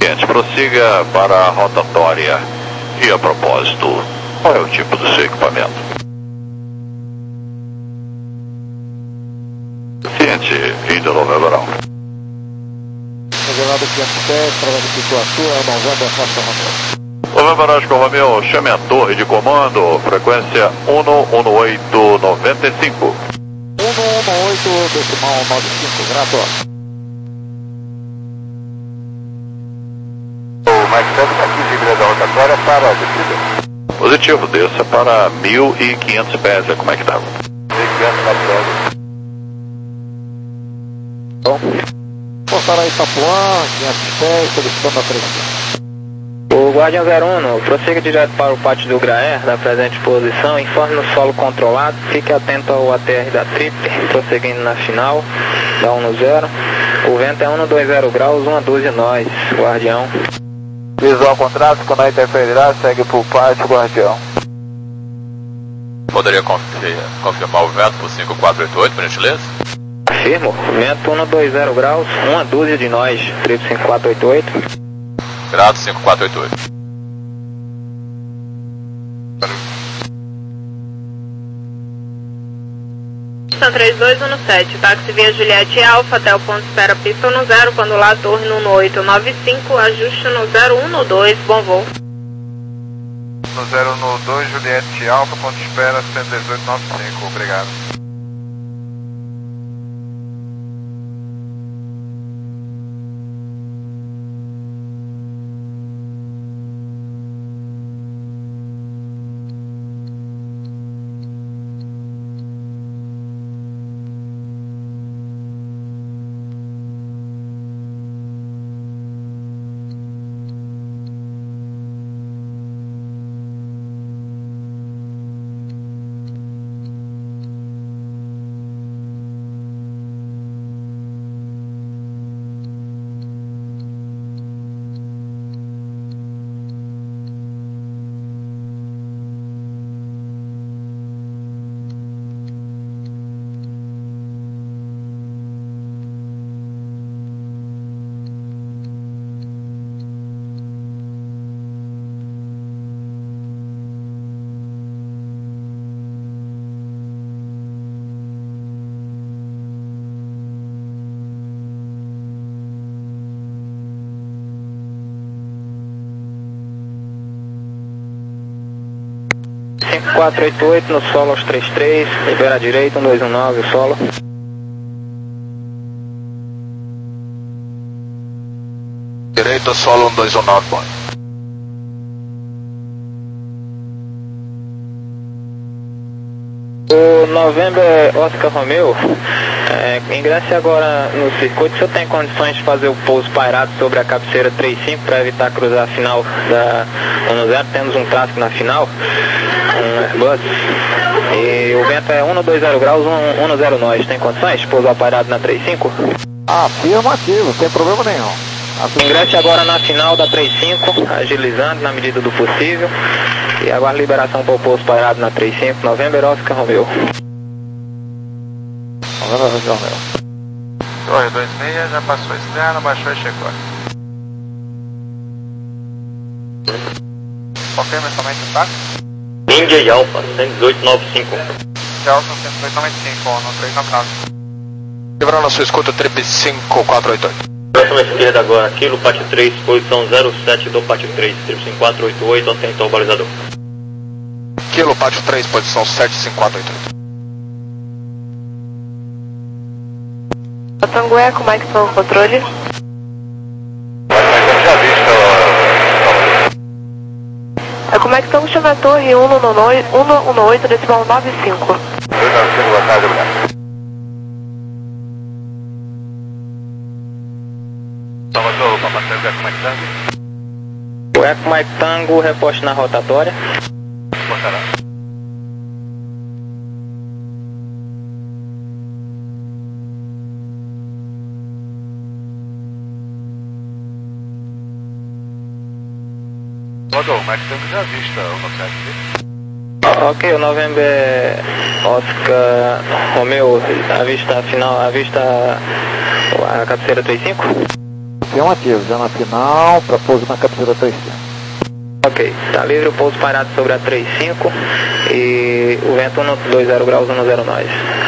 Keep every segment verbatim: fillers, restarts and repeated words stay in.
Gente, prossiga para a rotatória. E a propósito, qual é o tipo do seu equipamento? Ciente, indo no Verão. Governador quinhentos dez, trabalho de Pituaçu, Novembro, Costa Romeu. Novembro, Oscar Romeu, chame a torre de comando, frequência um um oito nove cinco. um um oito, decimal nove cinco, grato. O Mike Tango está aqui, livre da rotatória para a descida. Positivo, desça para mil e quinhentos pés, como é que tá? mil e quinhentos pés. Bom, Portará Itapuã, quinhentos pés, solicitando a presença. O Guardião zero um, prossiga direto para o pátio do Graer, da presente posição, informe no solo controlado, fique atento ao A T R da Trip, prosseguindo na final, da um no zero. O vento é um dois zero graus, uma doze nós, Guardião. Visual contrato, quando interferirá, segue para o pátio, Guardião. Poderia confirmar, confirmar o vento por cinco quatro oito oito, por gentileza? Afirmo, vento um dois zero graus, uma dúzia de nós, Trip cinco quatro oito oito. Grato cinco quatro oito oito. São três dois um sete, táxi via Juliette Alfa até o ponto de espera pista no zero, quando lá torre no oito nove cinco, ajuste no zero um dois, bom voo. No zero um dois, Juliette Alfa, ponto de espera cento e dezoito nove cinco, obrigado. cinco quatro oito oito no solo aos trinta e três, libera a direita, um dois um nove, o solo. Direita, solo um dois um nove, bom. O Novembro Oscar Romeu, é, ingresse agora no circuito. O senhor tem condições de fazer o pouso pairado sobre a cabeceira trinta e cinco para evitar cruzar a final da um zero? Temos um tráfego na final, um Airbus, e o vento é um dois zero graus, um zero nós. Tem condições de pousar pairado na trinta e cinco? Afirmativo, sem problema nenhum. Ingresse agora na final da trinta e cinco, agilizando na medida do possível. E agora liberação para o pouso pairado na trinta e cinco, Novembro Oscar Romeu. Novembro Oscar Romeu. Torre dois seis, já passou externo, baixou e chegou. Confirma somente o táxi? Índia Alfa, cento e dezoito nove cinco. Delta cento e dezoito noventa e cinco, no três nove nove. Lembrando a sua escuta, Trip cinco quatro oito oito. Próxima esquerda agora, quilo, pátio três, posição zero sete do pátio três, Trip cinco quatro oito oito, atentou o balizador. Quilo, pátio três, posição sete cinco quatro oito oito. Tangué, como é que estão o controle? É, como é que estamos chamando a torre um um oito, decimal nove cinco? dois nove cinco, boa tarde, obrigado. Salvador, Papa Tango, Eco Mike Tango. O Eco Mike Tango, reposte na rotatória. Portará. Salvador, o Mike Tango já avista o nosso sete. Ok, o Novembro é Oscar Romeu, avista a final, avista a cabeceira trinta e cinco? Afirmativo, já na final, para pouso na cabeceira trinta e cinco. Ok, tá livre o pouso pairado sobre a trinta e cinco e o vento um dois zero graus, um zero nós.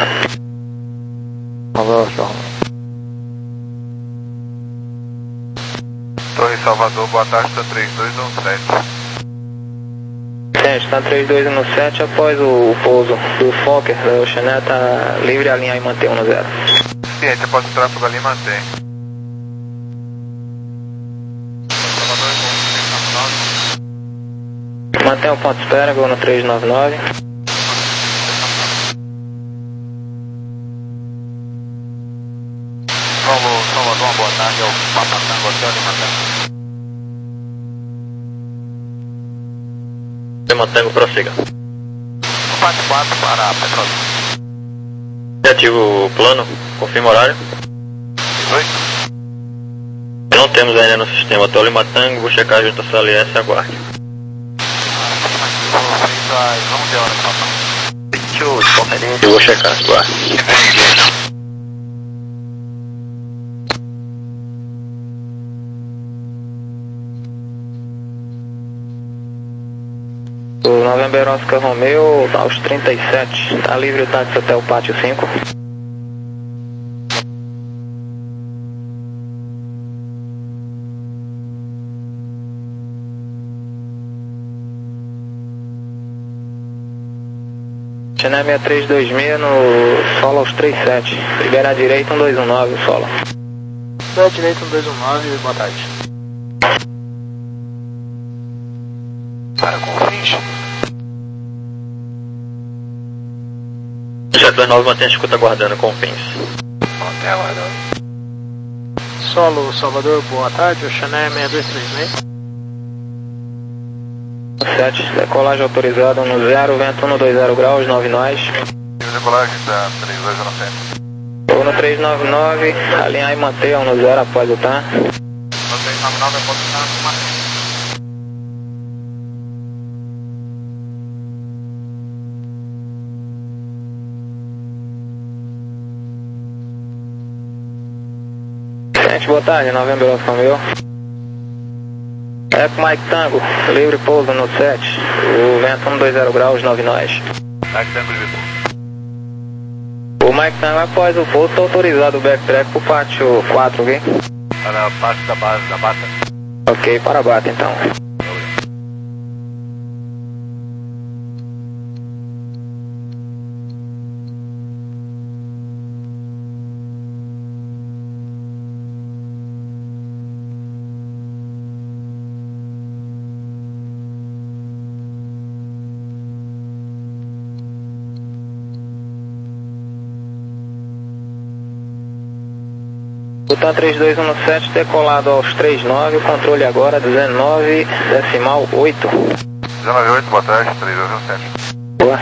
Torre Salvador, boa tarde, está três dois um sete. Gente, está três dois um sete, após o, o pouso do Fokker, da Oceanet, tá livre, alinhar e manter um zero. Ciente, após o tráfego ali, mantém. Mantém o ponto de espera, gol no três nove nove. Salvador, Salvador, boa tarde, é o Papa Tango Hotel de Matango. Lima Tango, prossiga. quatro quatro para Petróleo. Ativo o plano, confirma o horário. Oi? Não temos ainda no sistema, Hotel Lima Tango, vou checar junto a Saliense e aguarde. onze horas, Papa. Eu vou checar, aguarde. O November Oscar Romeo, aos trinta e sete, tá livre o táxi até o pátio cinco. Chennai seis três dois seis no solo aos trinta e sete. Libera à direita um dois um nove, o solo. Libera à direita um dois um nove, boa tarde. Para Confins. sete dois nove, mantém a escuta aguardando com fins. Mantém aguardando. Solo Salvador, boa tarde, Oceanet seis dois três seis. sete, decolagem autorizada no zero, vento um dois zero graus, nove nós. Decolagem da três dois um sete. Vou no três nove nove, alinhar e manter um zero após o tá. No três nove nove, após o tá, mantém. Gente, boa tarde, November Oscar Romeo. Eco Mike Tango, livre pouso no sete, o vento um dois zero graus, nove nós. Mike Tango, livre. O Mike Tango, após o pouso, está autorizado o backtrack pro pátio quatro, ok? Para a parte da base da bata. Ok, para a bata então. Butan três dois um sete, decolado aos trinta e nove, o controle agora dezenove decimal oito. dezenove oito, boa tarde, três dois um sete. Boa.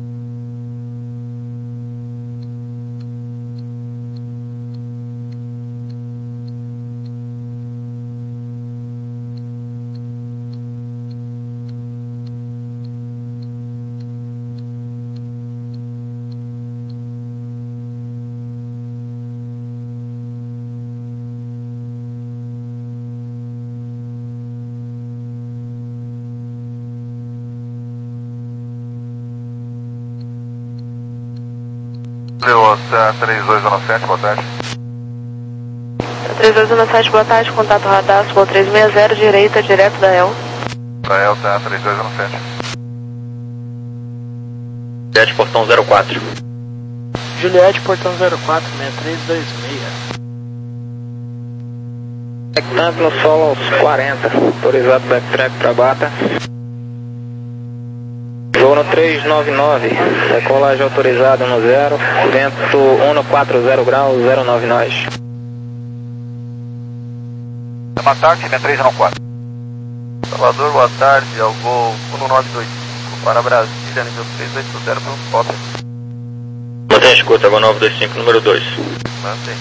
Leosta três dois um sete, boa tarde. três dois um sete, boa tarde, contato radar, Sul três seis zero, direita, direto da El. Da El, tá três dois um sete. Juliette, portão zero quatro. Juliette, portão zero quatro, seis três dois seis. Backtrack no solo aos quarenta, autorizado backtrack para bata. Vou no três nove nove, decolagem autorizada no zero, vento um quatro zero graus, zero nove nós. Boa tarde, seis três um quatro. Salvador, boa tarde, é o voo um nove dois cinco para Brasília, nível três oito zero para o Fokker. Mantém a escuta, Gol nove dois cinco, número dois. Mantém.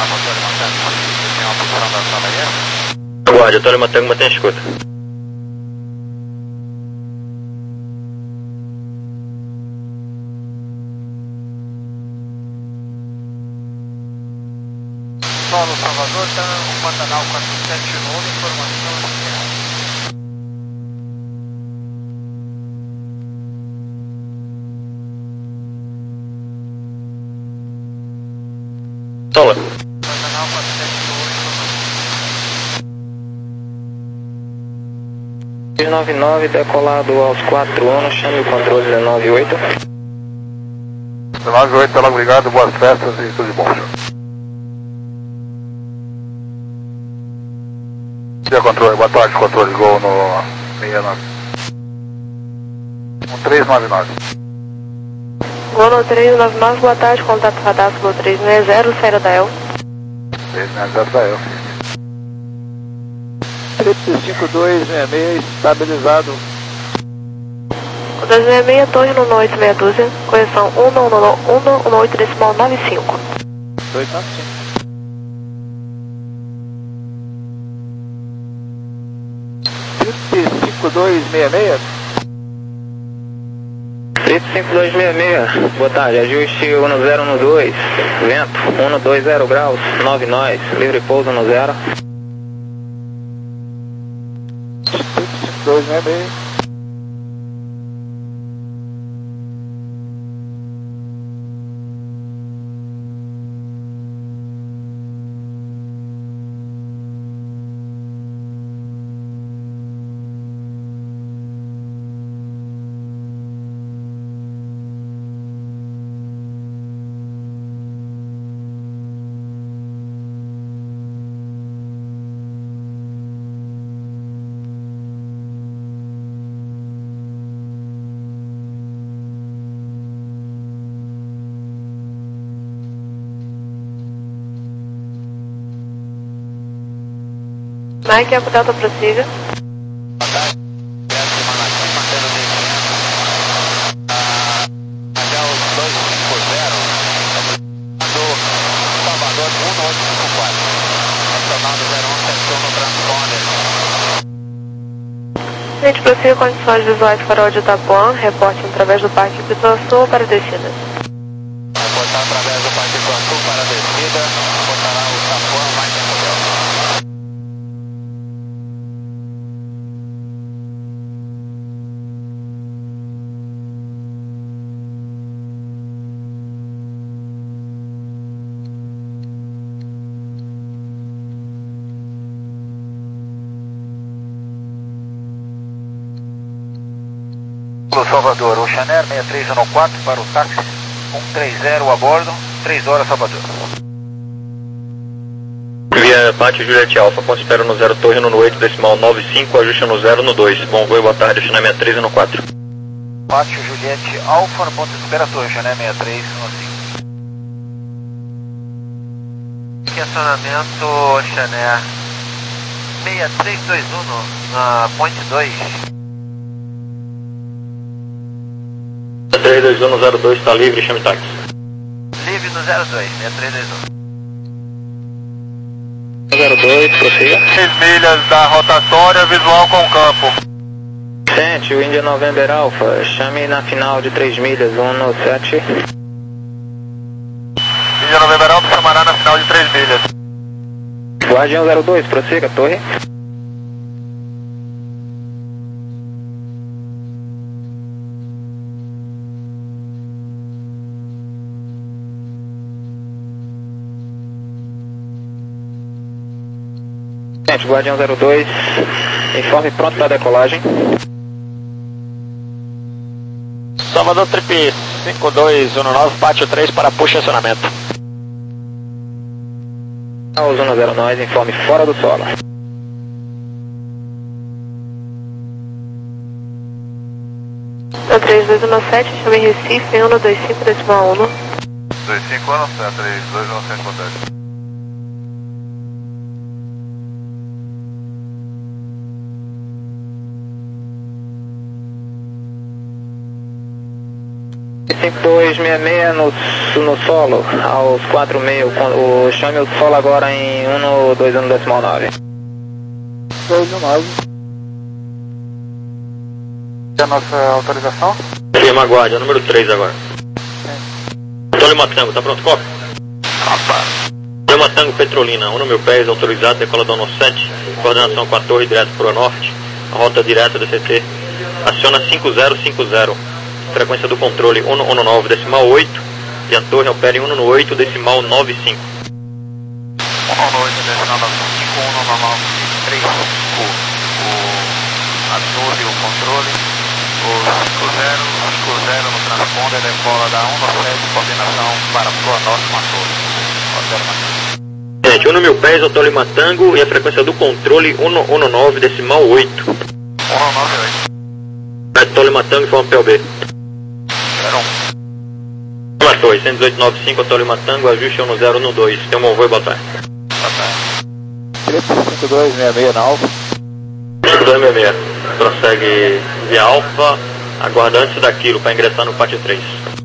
Tem uma posição da sala aí? Aguarde, Antônio Mantengo, mantém a escuta. Solo Salvador, está no Pantanal quatro sete nove, informação inicial. Sola. Pantanal quatro sete nove, três nove nove, decolado aos quatro anos, chame o controle dezenove oito. dezenove oito, pela obrigado, boas festas e tudo de bom, senhor. Dia controle, boa tarde, controle, gol no sessenta e nove. Um três nove nove. Gol no três nove nove, boa tarde, contato radastro Gol três seis zero, saída da El. três seis zero da El. Trip cinco dois seis seis, estabilizado. O dois seis seis, torre no oito meia dúzia, correção um um um oito decimal nove cinco. dois nove cinco. Trip cinco dois seis seis. três cinco dois seis seis, boa tarde, ajuste um zero um dois, vento um dois zero graus, nove nós, livre pouso no zero. Trip cinco dois seis seis. Mike, Eco Delta, prossiga. Até os dois cinco zero, Salvador um oito cinco quatro. Nacional do zero um, seção no transponder. Gente, prossiga condições visuais farol de Itapuã, reporte através do Parque Pituaçu para descida. Reportar através do Parque Pituaçu para a descida, reportará o Itapuã mais Eco Delta. Salvador, o Chanel seis três um quatro para o táxi um três zero a bordo, três horas Salvador. Via Pátio Juliette Alfa, ponto espera no zero, torre no oito decimal nove cinco, ajuste no zero no dois. Bom voo, boa tarde, Chanel seis três um quatro. Pátio Juliette Alfa no ponto de espera, torre Chanel seis três um cinco. Estacionamento Chanel seis três dois um na Point dois. três dois um no zero dois, está livre, chame táxi. Livre no zero dois, seis três dois um. zero dois, prossiga. seis milhas da rotatória, visual com campo. Sente, o India November Alpha, chame na final de três milhas, um no sete. India November Alpha chamará na final de três milhas. Guardião zero dois, prossiga, torre. Gente, Guardião zero dois, informe pronto para decolagem. Salvador Trip cinco dois um nove, Pátio três para push acionamento. Aos um zero nós, informe fora do solo. Na três dois um sete, chame Recife, um dois cinco decimal um. dois cinco um sete, três dois um sete, boa tarde. cinco dois seis seis no, no solo, aos quatro meio, o chame o solo agora em um dois um decimal nove. dois um nove. E a nossa autorização? Firma aguarde, é número três agora. Antônio Matango, tá pronto, copa? Antônio Matango, Petrolina, um no mil pés, autorizado, decolador no sete, coordenação com a torre direto para o norte, a rota direta do C T, aciona cinco zero cinco zero, frequência do controle um um nove decimal oito, e a torre opera em um um oito decimal nove cinco. um um oito decimal nove cinco, um um nove três cinco, a torre e o controle. O cinco zero, cinco zero no transponder, decola da um no sete, coordenação para Proa Norte com a torre. Gente, um no mil pés, Antônio Matango, e a frequência do controle um um nove decimal oito. um um nove oito. Antônio Matango, forma P O B. zero um. Uma torre, cento e dezoito nove cinco, Antônio Matango, ajuste um zero um dois. Tem um bom voo e boa tarde. Boa tarde. cinco dois seis seis na Alfa. cinco dois seis seis. Prossegue via Alfa, aguarda antes daquilo para ingressar no pátio três.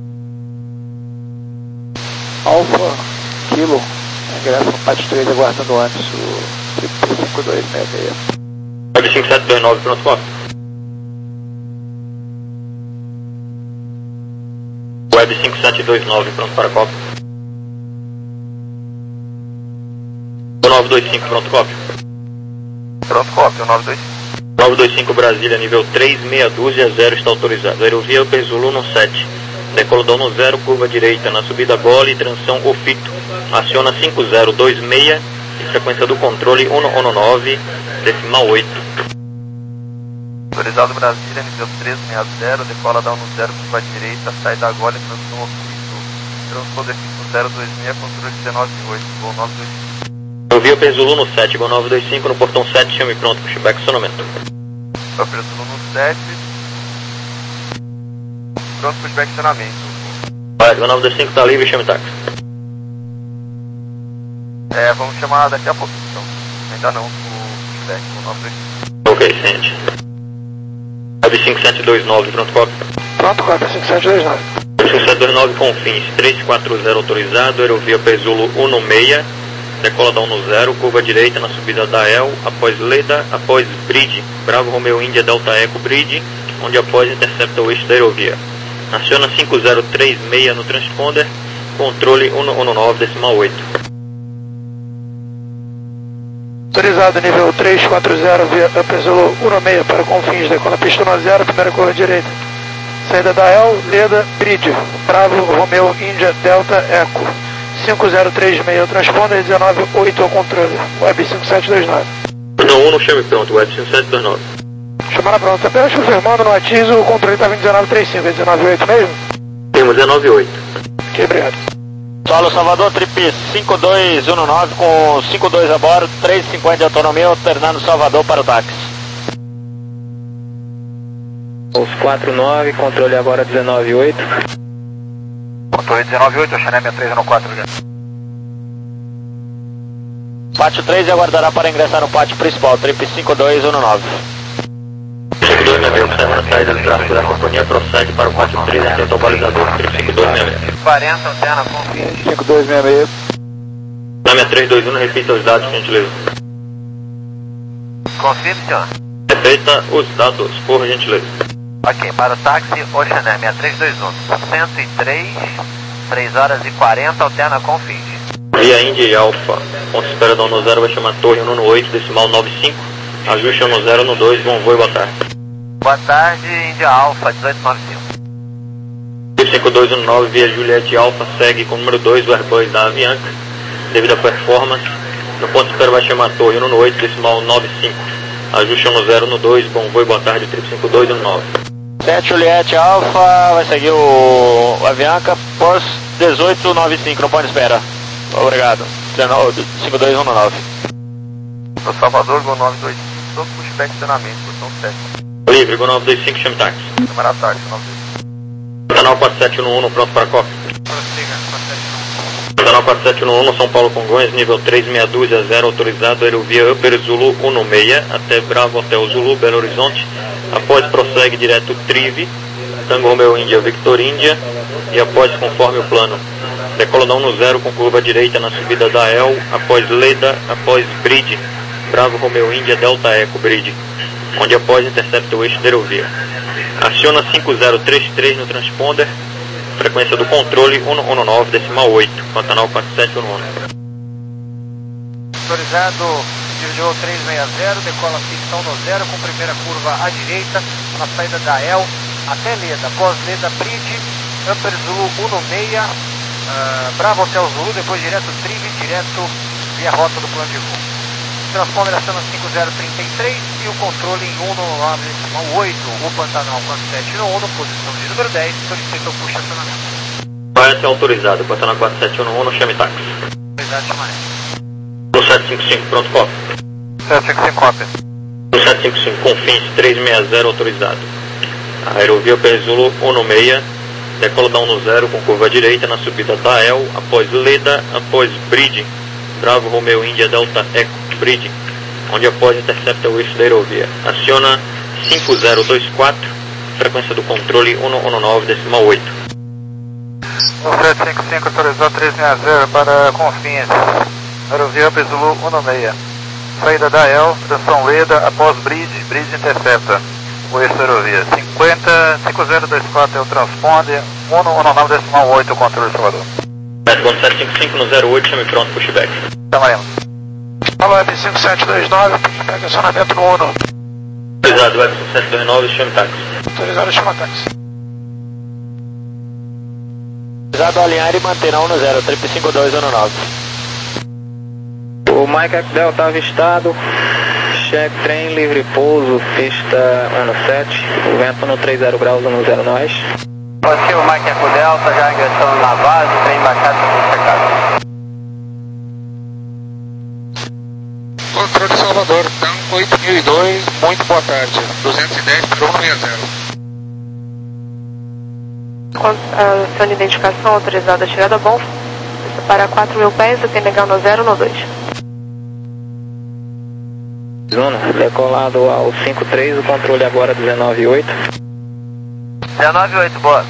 Alfa, Kilo, ingressa no pátio três, aguardando antes o cinco dois seis seis. Web cinco sete dois nove, pronto, copa. Web cinco sete dois nove, pronto para copa. nove dois cinco, pronto, copa. Pronto, cópia, nove dois cinco. nove dois cinco Brasília, nível três, meia dúzia, zero está autorizado. Aerovia Perzulu no sete. Decolador no zero, curva direita, na subida bola e transição ofito. Aciona cinco zero dois seis e frequência do controle um um nove decimal oito. Autorizado Brasília, nível três seis zero, decola da um zero, curva direita, sai da gola e transição ofito. Transponder cinco zero dois seis, controle dezenove oito, voo nove dois cinco. Aerovia Perzulu no sete, voo nove dois cinco, no portão sete, chame pronto, pushback acionamento. Perzulu no sete. Pronto, pushback acionamento. Vai, voo nove dois cinco tá livre, chame táxi. É, vamos chamar daqui a pouco então. Ainda não, o pushback, o nove dois cinco. Ok, sente. Web cinco sete dois nove, pronto, cópia. Pronto, cópia, cinco sete dois nove. cinco sete dois nove com fins três quatro zero autorizado, Aerovia Perzulu um seis, decola da um zero, curva direita na subida da El, após Leda, após Bridge, Bravo Romeo Índia Delta Eco Bridge, onde após intercepta o eixo da aerovia. Aciona cinco zero três seis no transponder, controle um um nove decimal oito. Autorizado nível três quatro zero, via Perzulu um seis para confins, decola pista no zero, primeira curva direita. Saída da El, Leda, Bridge, Bravo Romeo Índia Delta Eco. cinco zero três seis, o transponder, dezenove oito ao controle, Web cinco sete dois nove. Não, um no chame pronto, Web cinco sete dois nove. Chamada pronta, apenas confirmando no atizo, o controle estava em dezenove trinta e cinco, é dezenove oito mesmo? Temos dezenove oito. Ok, obrigado. Solo Salvador, trip cinco dois um nove com cinco dois a bordo, três cinquenta de autonomia, alternando Salvador para o táxi. Os quatro nove, controle agora dezenove oito. Controle dezenove oito, Xané sessenta e três no quatro. Pátio três e aguardará para ingressar no pátio principal, trip cinco dois um nove. cinco dois seis seis, observa a saída do tráfego da companhia, procede para o pátio três, atento ao balizador, trip cinco dois seis seis. quarenta, antena, confins. cinco dois seis seis. Na minha três dois um, repita os dados, por gentileza. Confirme, senhor. Repita os dados, por gentileza. Ok, para o táxi, Oxané sessenta e três dois um, cento e três, três horas e quarenta, alterna confins. Via Índia e Alfa, ponto de espera da um zero vai chamar torre um oito, decimal nove cinco, ajuste um zero um dois, bom voo e boa tarde. Boa tarde, Índia Alfa, dezoito nove cinco. cinco dois um nove, via Juliette Alfa, segue com o número dois, o Airbus da Avianca, devido à performance, no ponto de espera vai chamar torre um oito, decimal nove cinco, ajuste um zero um dois, bom voo e boa tarde, trip cinco dois um nove. sete Juliette Alfa, vai seguir o Avianca, pós dezoito nove cinco, no ponto de espera. Obrigado. cinco dois um nove. No Salvador, Gol nove dois cinco, todo pushback acionamento, posição sete. Livre, Gol nove dois cinco, chame táxi. Câmara tarde, nove dois cinco. Canal quatro sete um um, pronto para cópia. Prossiga, quatro sete um. Canal quatro sete um um, São Paulo Congonhas, nível três meia dúzia, zero autorizado, aerovia Upper Zulu um seis, até Bravo Hotel Zulu, Belo Horizonte. Após prossegue direto Trive, Tango Romeo Índia Victor Índia e após conforme o plano. Decola da um no zero com curva direita na subida da El, após Leda, após Bridge, Bravo Romeo Índia Delta Eco Bridge, onde após intercepta o eixo da aerovia. Aciona cinco zero três três no transponder, frequência do controle um um nove decimal oito, Pantanal quatro sete um um. Autorizado, desviou três seis zero, decola ficção no zero com primeira curva à direita, na saída da El até Leda, após Leda Bridge, Upper Zulu um seis, uh, Bravo Hotel Zulu, depois direto Trive, direto via rota do plano de voo. Transponder aciona cinco zero três três e o controle em um nove decimal oito, o Pantanal quatro sete um um, posição de número dez, solicita o push acionamento. Vai ser autorizado, Pantanal quatro sete um um no chame táxi. Autorizado, chamaré. No sete cinco cinco, pronto, cópia. sete cinco cinco, cópia. No sete cinco cinco, Confins três seis zero, autorizado. A aerovia Perzulu um seis, decola da um no zero com curva direita na subida da El, após Leda, após Bridge, Bravo Romeo Índia Delta Eco Bridge, onde após intercepta o eixo da aerovia. Aciona cinco zero dois quatro, frequência do controle um um nove decimal oito. No sete cinco cinco, autorizado três seis zero para Confins. Aerovia Perzulu um seis. Saída da El, estação Leda, após Bridge, Bridge intercepta o eixo da aerovia. cinquenta, cinco zero dois quatro é o transponder, um um nove decimal oito o controle Salvador. Web sete cinco cinco no zero oito, chame pronto, pushback. Chamaremos. Alô, Web cinco sete dois nove, pushback acionamento no Uno. Autorizado, Web cinco sete dois nove, chame táxi. Autorizado, chama táxi. Autorizado alinhar e manter na um no zero, trip cinco dois um nove. O Mike Delta avistado, check trem, livre pouso, pista um no sete, o vento no três zero graus, um no zero nós. Positivo, Mike Eco Delta, já ingressando na base, trem embarcado para checado. Controle Salvador, Tango oito mil e dois, muito boa tarde, duzentos e dez para um seis zero. Sua identificação autorizada, chegada bom, para quatro mil pés, tem legal no zero no dois. Zona, decolado ao cinco três, o controle agora dezenove oito. dezenove oito, boa.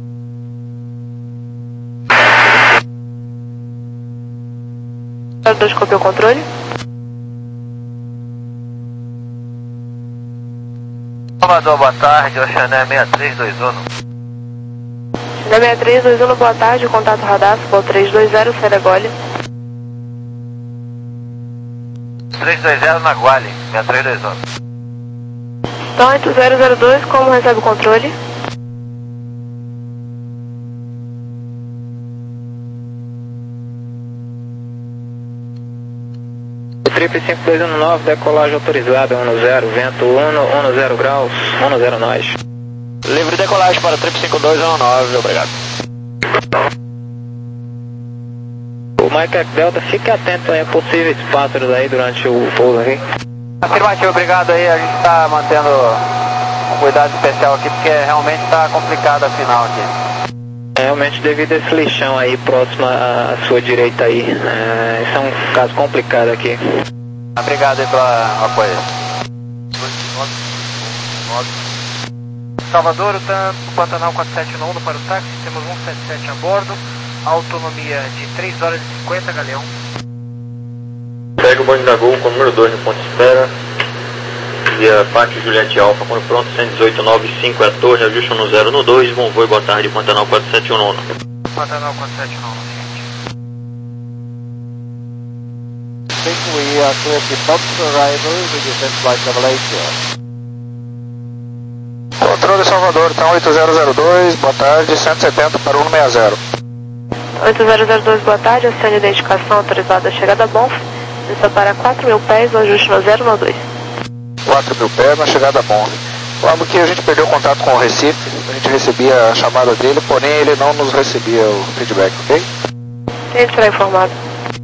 zero dois, copiou o controle. Salvador, boa tarde, Oxané seis três dois um. Oxané seis três dois um, boa tarde, contato radar, Bol três dois zero, sai da Gole. três dois zero na Guale, seis três dois um. Então, oito zero zero dois, como recebe o controle? Trip cinco dois um nove, decolagem autorizada, um no zero, vento um, um no zero graus, um no zero nós. Livre decolagem para Trip cinco dois um nove, obrigado. O Mike Delta, fique atento aí a possíveis pássaros aí durante o pouso aqui. Afirmativo, obrigado aí, a gente está mantendo um cuidado especial aqui, porque realmente está complicado a final aqui. Realmente devido a esse lixão aí próximo à sua direita aí, é, esse é um caso complicado aqui. Obrigado aí pelo apoio. Salvador, o Pantanal quatro sete um para o táxi, temos um sete sete a bordo, autonomia de três horas e cinquenta, Galeão. Segue o bonde da Gol com o número dois no ponto de espera, via Pátio Juliette Alfa, quando pronto, cento e dezoito nove cinco é a torre, ajuste no zero no dois, bom voo e boa tarde, Pantanal quatro sete um um. Pantanal quatro sete um um, We are clear to stop arrival with descent flight level eight. Controle Salvador, Tango oito zero zero dois, boa tarde, cento e setenta para um seis zero. oito zero zero dois, boa tarde, acione identificação autorizada, chegada bom, pista para quatro mil pés, o ajuste no zero no dois. quatro mil pés na chegada bom. Logo que a gente perdeu contato com o Recife, a gente recebia a chamada dele, porém ele não nos recebia o feedback, ok? Ele será informado.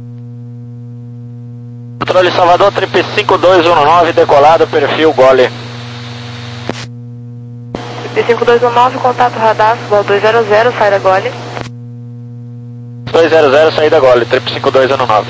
Controle Salvador, Trip cinco dois um nove, decolado, perfil Gole. Trip cinco dois um nove, contato radar, Bol dois zero zero, sai da Gole. dois zero zero, saída Gole, Trip cinco dois um nove.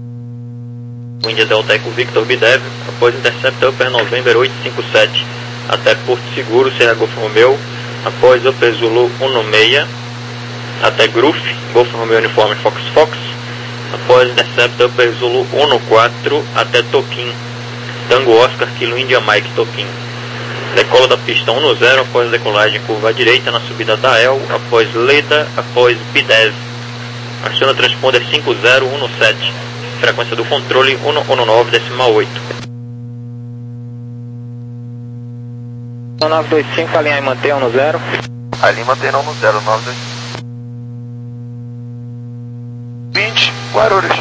Índia Delta Eco Victor Bidev, após intercepta Upper November oito cinco sete, até Porto Seguro, Serra Golfo Romeu, após Upper Zulu um seis, até Gruf, Golfo Romeu Uniforme Fox Fox, após Intercept Upper Zulu um quatro, até Toquim, Tango Oscar, Kilo India Mike, Toquim. Decola da pista um zero, após decolagem curva à direita, na subida da El, após Leda, após Bidev. Aciona transponder cinco zero um sete, frequência do controle um um nove decimal oito. nove dois cinco, alinhar e manter um zero. Ali mantém um zero, nove dois. vinte, Guarulhos.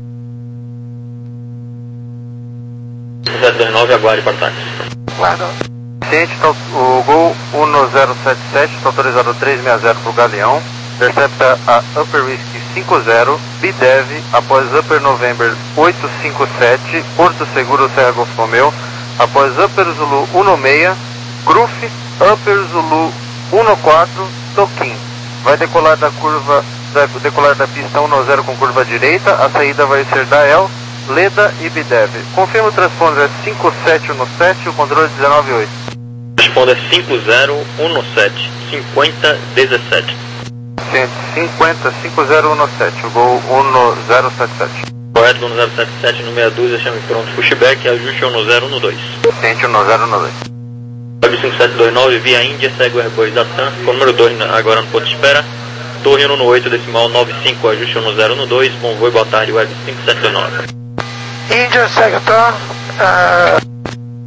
zero dois nove, aguarde para táxi. Guarda. Ciente, tá, o Gol um zero sete sete está autorizado três seis zero para o Galeão. Intercepta a Upper Whiskey cinco zero, Bidev, após Upper November oito cinco sete, Porto Seguro, Serra Golfo Romeu, após Upper Zulu um seis, Gruf, Upper Zulu um quatro, Toquim. Vai decolar da curva, da, decolar da pista um zero com curva direita, a saída vai ser da El, Leda e Bidev. Confirma o transponder cinco sete um sete, o controle dezenove oito. Transponder cinco zero um sete, cinquenta dezessete. cinquenta, cinco zero um sete, o Gol um zero sete sete. Correto, um zero sete sete, no meia dúzia, chame pronto, pushback, ajuste um zero um dois. Ciente, um zero um dois. Web cinco sete dois nove, via Índia, segue o Airbus da TAM, com o número dois agora no ponto de espera. Torre um oito, decimal nove cinco, ajuste um zero um dois, bom voo e boa tarde, Web cinco sete dois nove. Índia, segue tá. Uh,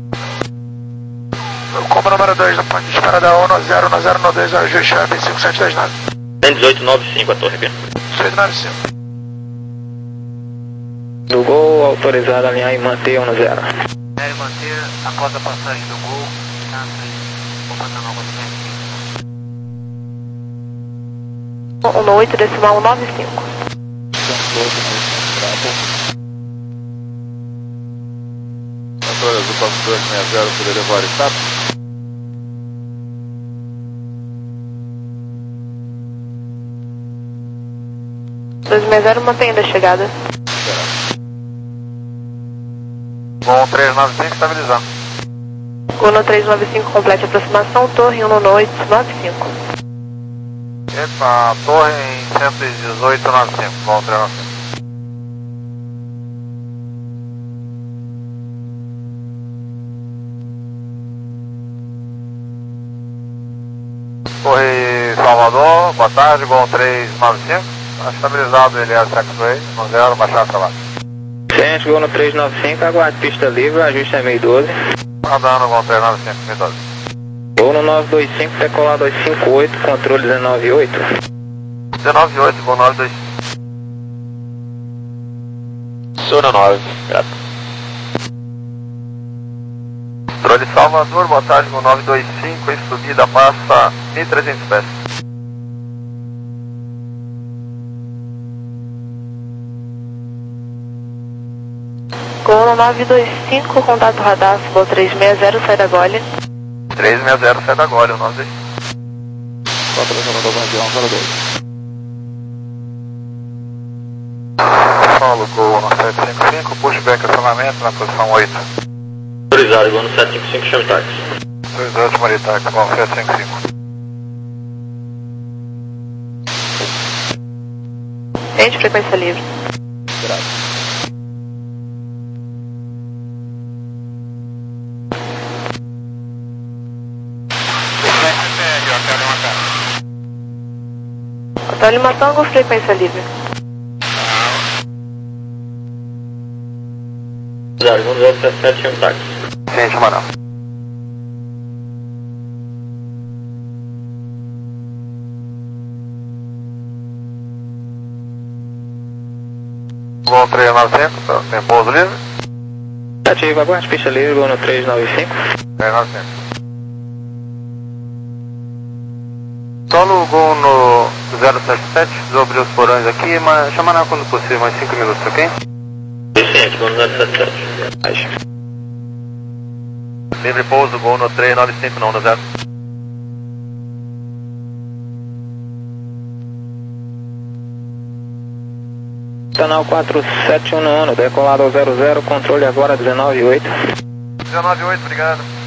como número dois no ponto de espera da um zero um zero um dois, ajuste Web cinco sete dois nove. cento e dezoito nove cinco, a torre aqui. dezoito nove cinco. Do Gol, autorizado a alinhar e manter um zero. Quero manter a cota passagem do Gol. um oito decimal nove cinco. Controle azul para dois seis zero, poder levar status. dois seis zero, mantendo a chegada. Bom, três nove cinco, estabilizar. um três nove cinco, complete a aproximação, torre um oito nove cinco. Epa, torre em cento e dezoito nove cinco, bom, três nove cinco. Torre Salvador, boa tarde, Gol três nove cinco, estabilizado ele é Taxiway, um zero, baixar para lá. Ciente, Gol no três nove cinco, aguarde pista livre, ajuste é meio doze. Andando, Gol três nove cinco, meio doze. Gol no nove dois cinco, decolar dois cinco oito, controle dezenove oito. dezenove oito, Gol nove dois cinco. Zona nove, grato. Controle Salvador, boa tarde, Gol nove dois cinco, em subida passa mil e trezentos pés. Gol nove dois cinco, contato radar, Gol três seis zero, sai da Gole. três seis zero, sai da Gole, o nove dois cinco. Paulo, Gol no sete cinco cinco, pushback acionamento na posição oito. Autorizado, Gol no sete cinco cinco, chame táxi. dois oito, Maritax, Gol sete cinco cinco. Gente, frequência livre. Grato. Hotel Lima Tango, frequência livre. zero um zero sete sete, chame táxi. Ciente, Amaral. Gol três nove cinco, tem pouso livre? Ativo, aguarde pista livre, Gol no três nove cinco. três nove cinco. Solo Gol no zero sete sete, vou abrir os porões aqui, mas chamar quando possível, mais cinco minutos, ok? Ciente, Gol no zero sete sete. Livre pouso, Gol no três nove cinco, não, no zero. Canal quatro sete um, decolado ao zero zero, controle agora dezenove oito. dezenove oito, obrigado.